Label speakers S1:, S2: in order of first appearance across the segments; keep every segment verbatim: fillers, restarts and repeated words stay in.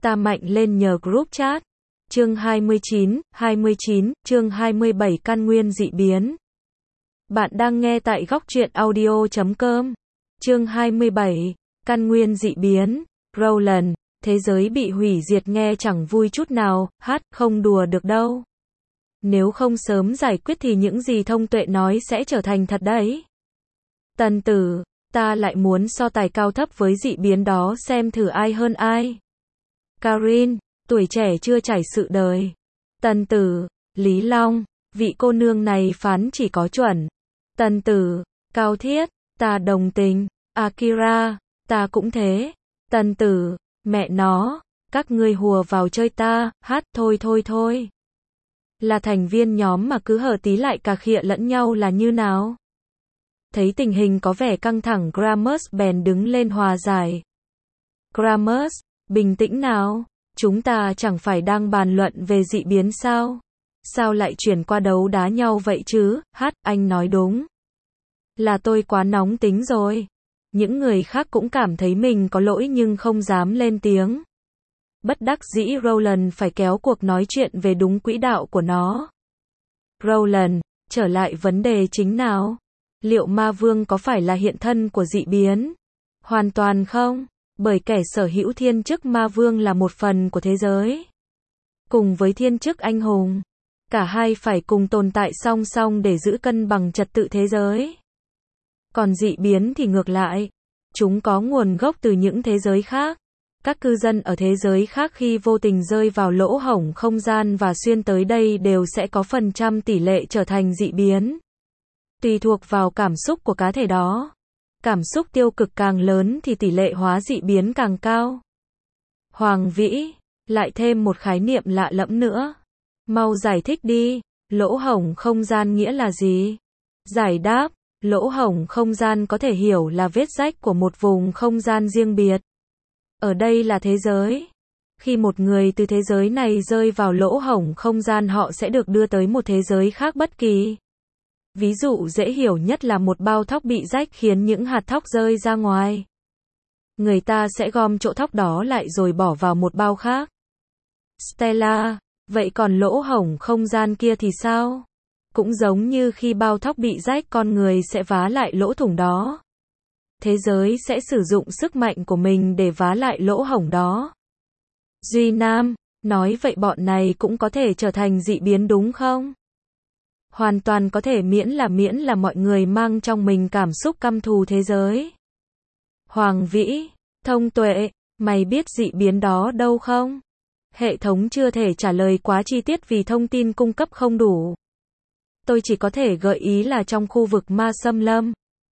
S1: Ta mạnh lên nhờ group chat. Chương hai mươi chín, hai mươi chín, chương hai mươi bảy căn nguyên dị biến. Bạn đang nghe tại góc truyện audio chấm com. Chương hai mươi bảy, căn nguyên dị biến. Roland, thế giới bị hủy diệt nghe chẳng vui chút nào, hát, không đùa được đâu. Nếu không sớm giải quyết thì những gì thông tuệ nói sẽ trở thành thật đấy. Tần tử, ta lại muốn so tài cao thấp với dị biến đó xem thử ai hơn ai. Karin, tuổi trẻ chưa trải sự đời. Tần tử, Lý Long, vị cô nương này phán chỉ có chuẩn. Tần tử, Cao Thiết, ta đồng tình. Akira, ta cũng thế. Tần tử, mẹ nó, các ngươi hùa vào chơi ta, hát, thôi thôi thôi. Là thành viên nhóm mà cứ hở tí lại cà khịa lẫn nhau là như nào? Thấy tình hình có vẻ căng thẳng, Gramus bèn đứng lên hòa giải. Gramus, bình tĩnh nào, chúng ta chẳng phải đang bàn luận về dị biến sao? Sao lại chuyển qua đấu đá nhau vậy chứ? Hát, anh nói đúng. Là tôi quá nóng tính rồi. Những người khác cũng cảm thấy mình có lỗi nhưng không dám lên tiếng. Bất đắc dĩ Roland phải kéo cuộc nói chuyện về đúng quỹ đạo của nó. Roland, trở lại vấn đề chính nào? Liệu ma vương có phải là hiện thân của dị biến? Hoàn toàn không, bởi kẻ sở hữu thiên chức ma vương là một phần của thế giới. Cùng với thiên chức anh hùng, cả hai phải cùng tồn tại song song để giữ cân bằng trật tự thế giới. Còn dị biến thì ngược lại, chúng có nguồn gốc từ những thế giới khác. Các cư dân ở thế giới khác khi vô tình rơi vào lỗ hổng không gian và xuyên tới đây đều sẽ có phần trăm tỷ lệ trở thành dị biến. Tùy thuộc vào cảm xúc của cá thể đó. Cảm xúc tiêu cực càng lớn thì tỷ lệ hóa dị biến càng cao. Hoàng Vĩ, lại thêm một khái niệm lạ lẫm nữa. Mau giải thích đi, lỗ hổng không gian nghĩa là gì? Giải đáp, lỗ hổng không gian có thể hiểu là vết rách của một vùng không gian riêng biệt. Ở đây là thế giới. Khi một người từ thế giới này rơi vào lỗ hổng không gian họ sẽ được đưa tới một thế giới khác bất kỳ. Ví dụ dễ hiểu nhất là một bao thóc bị rách khiến những hạt thóc rơi ra ngoài. Người ta sẽ gom chỗ thóc đó lại rồi bỏ vào một bao khác. Stella, vậy còn lỗ hổng không gian kia thì sao? Cũng giống như khi bao thóc bị rách, con người sẽ vá lại lỗ thủng đó. Thế giới sẽ sử dụng sức mạnh của mình để vá lại lỗ hổng đó. Duy Nam, nói vậy bọn này cũng có thể trở thành dị biến đúng không? Hoàn toàn có thể miễn là miễn là mọi người mang trong mình cảm xúc căm thù thế giới. Hoàng Vĩ, thông tuệ, mày biết dị biến đó đâu không? Hệ thống chưa thể trả lời quá chi tiết vì thông tin cung cấp không đủ. Tôi chỉ có thể gợi ý là trong khu vực ma xâm lâm.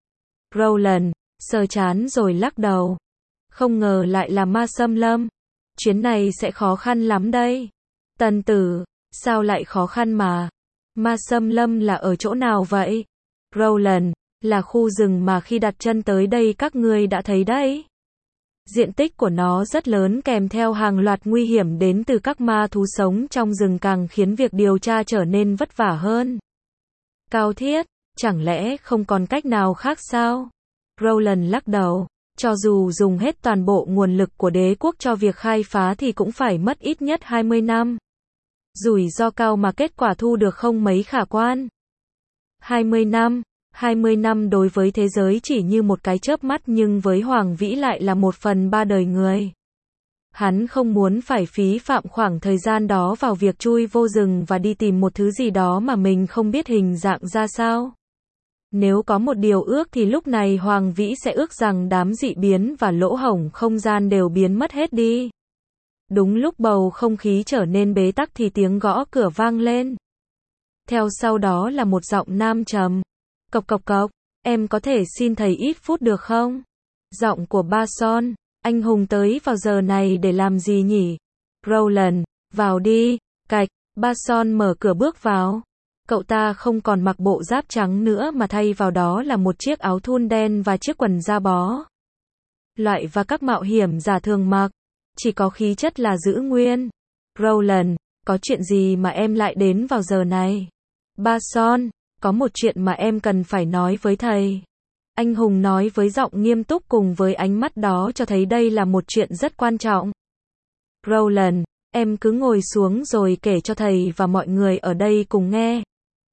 S1: Roland, sờ chán rồi lắc đầu. Không ngờ lại là ma xâm lâm. Chuyến này sẽ khó khăn lắm đây. Tần tử, sao lại khó khăn mà? Ma xâm lâm là ở chỗ nào vậy? Roland, là khu rừng mà khi đặt chân tới đây các ngươi đã thấy đấy. Diện tích của nó rất lớn kèm theo hàng loạt nguy hiểm đến từ các ma thú sống trong rừng càng khiến việc điều tra trở nên vất vả hơn. Cao Thiết, chẳng lẽ không còn cách nào khác sao? Roland lắc đầu, cho dù dùng hết toàn bộ nguồn lực của đế quốc cho việc khai phá thì cũng phải mất ít nhất hai mươi năm. Rủi ro cao mà kết quả thu được không mấy khả quan. hai mươi năm, hai mươi năm đối với thế giới chỉ như một cái chớp mắt nhưng với Hoàng Vĩ lại là một phần ba đời người. Hắn không muốn phải phí phạm khoảng thời gian đó vào việc chui vô rừng và đi tìm một thứ gì đó mà mình không biết hình dạng ra sao. Nếu có một điều ước thì lúc này Hoàng Vĩ sẽ ước rằng đám dị biến và lỗ hổng không gian đều biến mất hết đi. Đúng lúc bầu không khí trở nên bế tắc thì tiếng gõ cửa vang lên. Theo sau đó là một giọng nam trầm. Cộc cộc cộc, em có thể xin thầy ít phút được không? Giọng của Ba Son, anh hùng tới vào giờ này để làm gì nhỉ? Roland, vào đi, cạch, Ba Son mở cửa bước vào. Cậu ta không còn mặc bộ giáp trắng nữa mà thay vào đó là một chiếc áo thun đen và chiếc quần da bó. Loại và các mạo hiểm giả thường mặc. Chỉ có khí chất là giữ nguyên. Roland, có chuyện gì mà em lại đến vào giờ này? Ba Son, có một chuyện mà em cần phải nói với thầy. Anh hùng nói với giọng nghiêm túc cùng với ánh mắt đó cho thấy đây là một chuyện rất quan trọng. Roland, em cứ ngồi xuống rồi kể cho thầy và mọi người ở đây cùng nghe.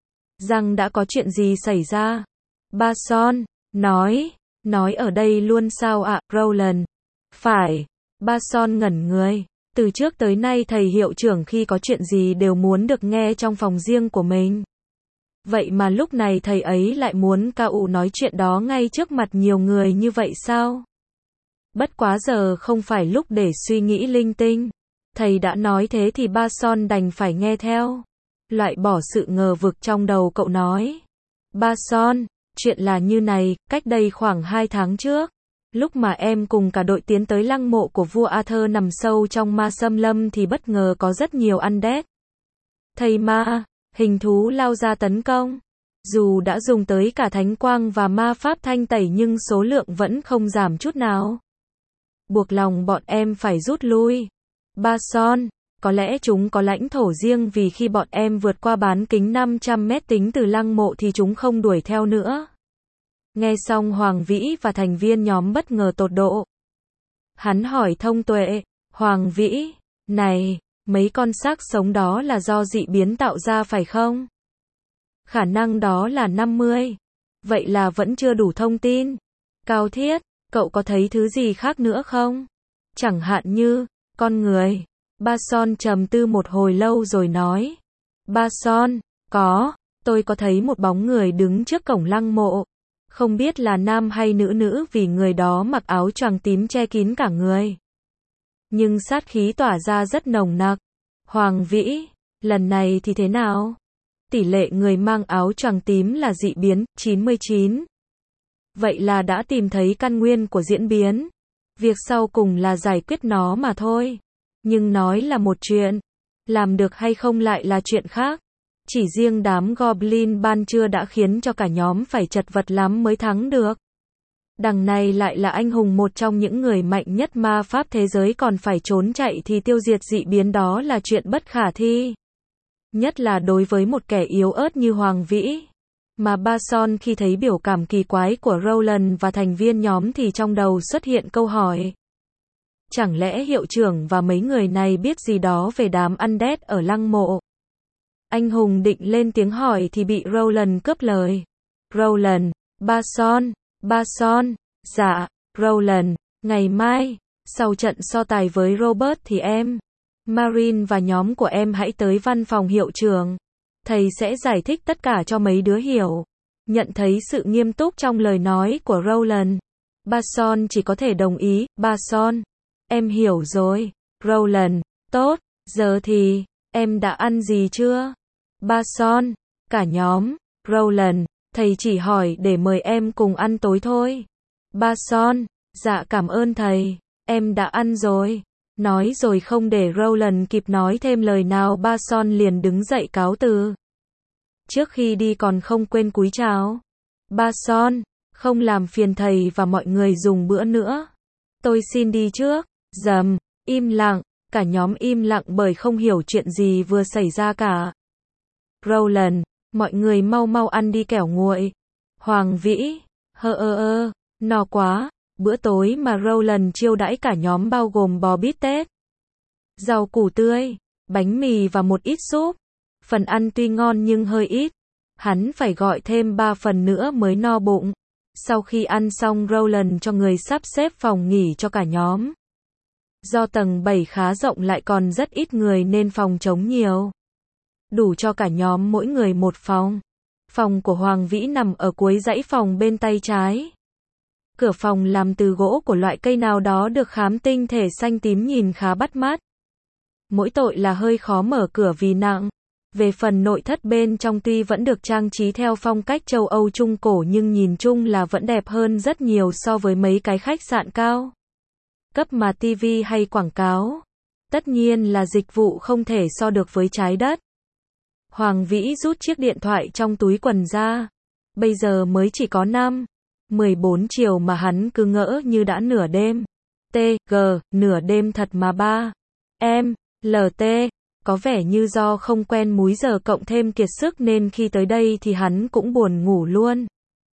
S1: Rằng đã có chuyện gì xảy ra? Ba Son, nói, nói ở đây luôn sao ạ, Roland? Phải. Ba Son ngẩn người. Từ trước tới nay thầy hiệu trưởng khi có chuyện gì đều muốn được nghe trong phòng riêng của mình. Vậy mà lúc này thầy ấy lại muốn ca ụ nói chuyện đó ngay trước mặt nhiều người như vậy sao? Bất quá giờ không phải lúc để suy nghĩ linh tinh. Thầy đã nói thế thì Ba Son đành phải nghe theo. Loại bỏ sự ngờ vực trong đầu cậu nói. Ba Son, chuyện là như này, cách đây khoảng hai tháng trước. Lúc mà em cùng cả đội tiến tới lăng mộ của vua Arthur nằm sâu trong ma xâm lâm thì bất ngờ có rất nhiều undead. Thầy ma, hình thú lao ra tấn công. Dù đã dùng tới cả thánh quang và ma pháp thanh tẩy nhưng số lượng vẫn không giảm chút nào. Buộc lòng bọn em phải rút lui. Ba Son, có lẽ chúng có lãnh thổ riêng vì khi bọn em vượt qua bán kính năm trăm mét tính từ lăng mộ thì chúng không đuổi theo nữa. Nghe xong Hoàng Vĩ và thành viên nhóm bất ngờ tột độ. Hắn hỏi thông tuệ, Hoàng Vĩ, này, mấy con xác sống đó là do dị biến tạo ra phải không? Khả năng đó là năm mươi. Vậy là vẫn chưa đủ thông tin. Cao Thiết, cậu có thấy thứ gì khác nữa không? Chẳng hạn như, con người. Ba Son trầm tư một hồi lâu rồi nói. Ba Son, có, tôi có thấy một bóng người đứng trước cổng lăng mộ. Không biết là nam hay nữ nữ vì người đó mặc áo choàng tím che kín cả người. Nhưng sát khí tỏa ra rất nồng nặc. Hoàng Vĩ, lần này thì thế nào? Tỷ lệ người mang áo choàng tím là dị biến, chín mươi chín. Vậy là đã tìm thấy căn nguyên của diễn biến. Việc sau cùng là giải quyết nó mà thôi. Nhưng nói là một chuyện, làm được hay không lại là chuyện khác. Chỉ riêng đám Goblin ban trưa đã khiến cho cả nhóm phải chật vật lắm mới thắng được. Đằng này lại là anh hùng một trong những người mạnh nhất ma pháp thế giới còn phải trốn chạy thì tiêu diệt dị biến đó là chuyện bất khả thi. Nhất là đối với một kẻ yếu ớt như Hoàng Vĩ. Mà Ba Son khi thấy biểu cảm kỳ quái của Roland và thành viên nhóm thì trong đầu xuất hiện câu hỏi. Chẳng lẽ hiệu trưởng và mấy người này biết gì đó về đám undead ở lăng mộ? Anh hùng định lên tiếng hỏi thì bị Roland cướp lời. Roland, Ba Son, Ba Son, dạ, Roland, ngày mai, sau trận so tài với Robert thì em, Marine và nhóm của em hãy tới văn phòng hiệu trưởng. Thầy sẽ giải thích tất cả cho mấy đứa hiểu. Nhận thấy sự nghiêm túc trong lời nói của Roland. Ba Son chỉ có thể đồng ý, Ba Son, em hiểu rồi. Roland, tốt, giờ thì, em đã ăn gì chưa? Ba Son, cả nhóm, Roland, thầy chỉ hỏi để mời em cùng ăn tối thôi. Ba Son, dạ cảm ơn thầy, em đã ăn rồi. Nói rồi không để Roland kịp nói thêm lời nào Ba Son liền đứng dậy cáo từ. Trước khi đi còn không quên cúi chào. Ba Son, không làm phiền thầy và mọi người dùng bữa nữa. Tôi xin đi trước. Dầm, im lặng, cả nhóm im lặng bởi không hiểu chuyện gì vừa xảy ra cả. Roland, mọi người mau mau ăn đi kẻo nguội. Hoàng Vĩ, hơ ơ ơ, no quá. Bữa tối mà Roland chiêu đãi cả nhóm bao gồm bò bít tết, rau củ tươi, bánh mì và một ít súp. Phần ăn tuy ngon nhưng hơi ít. Hắn phải gọi thêm ba phần nữa mới no bụng. Sau khi ăn xong Roland cho người sắp xếp phòng nghỉ cho cả nhóm. Do tầng bảy khá rộng lại còn rất ít người nên phòng trống nhiều. Đủ cho cả nhóm mỗi người một phòng. Phòng của Hoàng Vĩ nằm ở cuối dãy phòng bên tay trái. Cửa phòng làm từ gỗ của loại cây nào đó được khám tinh thể xanh tím nhìn khá bắt mắt. Mỗi tội là hơi khó mở cửa vì nặng. Về phần nội thất bên trong tuy vẫn được trang trí theo phong cách châu Âu Trung cổ nhưng nhìn chung là vẫn đẹp hơn rất nhiều so với mấy cái khách sạn cao cấp mà ti vi hay quảng cáo. Tất nhiên là dịch vụ không thể so được với trái đất. Hoàng Vĩ rút chiếc điện thoại trong túi quần ra. Bây giờ mới chỉ có năm, mười bốn chiều mà hắn cứ ngỡ như đã nửa đêm. tê giê, nửa đêm thật mà ba. Em, lờ tê, có vẻ như do không quen múi giờ cộng thêm kiệt sức nên khi tới đây thì hắn cũng buồn ngủ luôn.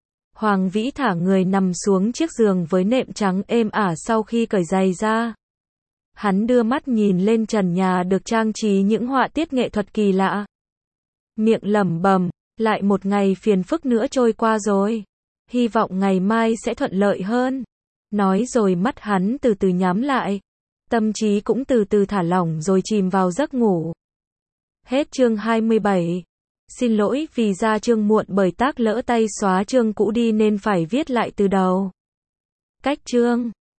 S1: Hoàng Vĩ thả người nằm xuống chiếc giường với nệm trắng êm ả sau khi cởi giày ra. Hắn đưa mắt nhìn lên trần nhà được trang trí những họa tiết nghệ thuật kỳ lạ. Miệng lẩm bẩm, lại một ngày phiền phức nữa trôi qua rồi. Hy vọng ngày mai sẽ thuận lợi hơn. Nói rồi mắt hắn từ từ nhắm lại. Tâm trí cũng từ từ thả lỏng rồi chìm vào giấc ngủ. Hết chương hai mươi bảy. Xin lỗi vì ra chương muộn bởi tác lỡ tay xóa chương cũ đi nên phải viết lại từ đầu. Cách chương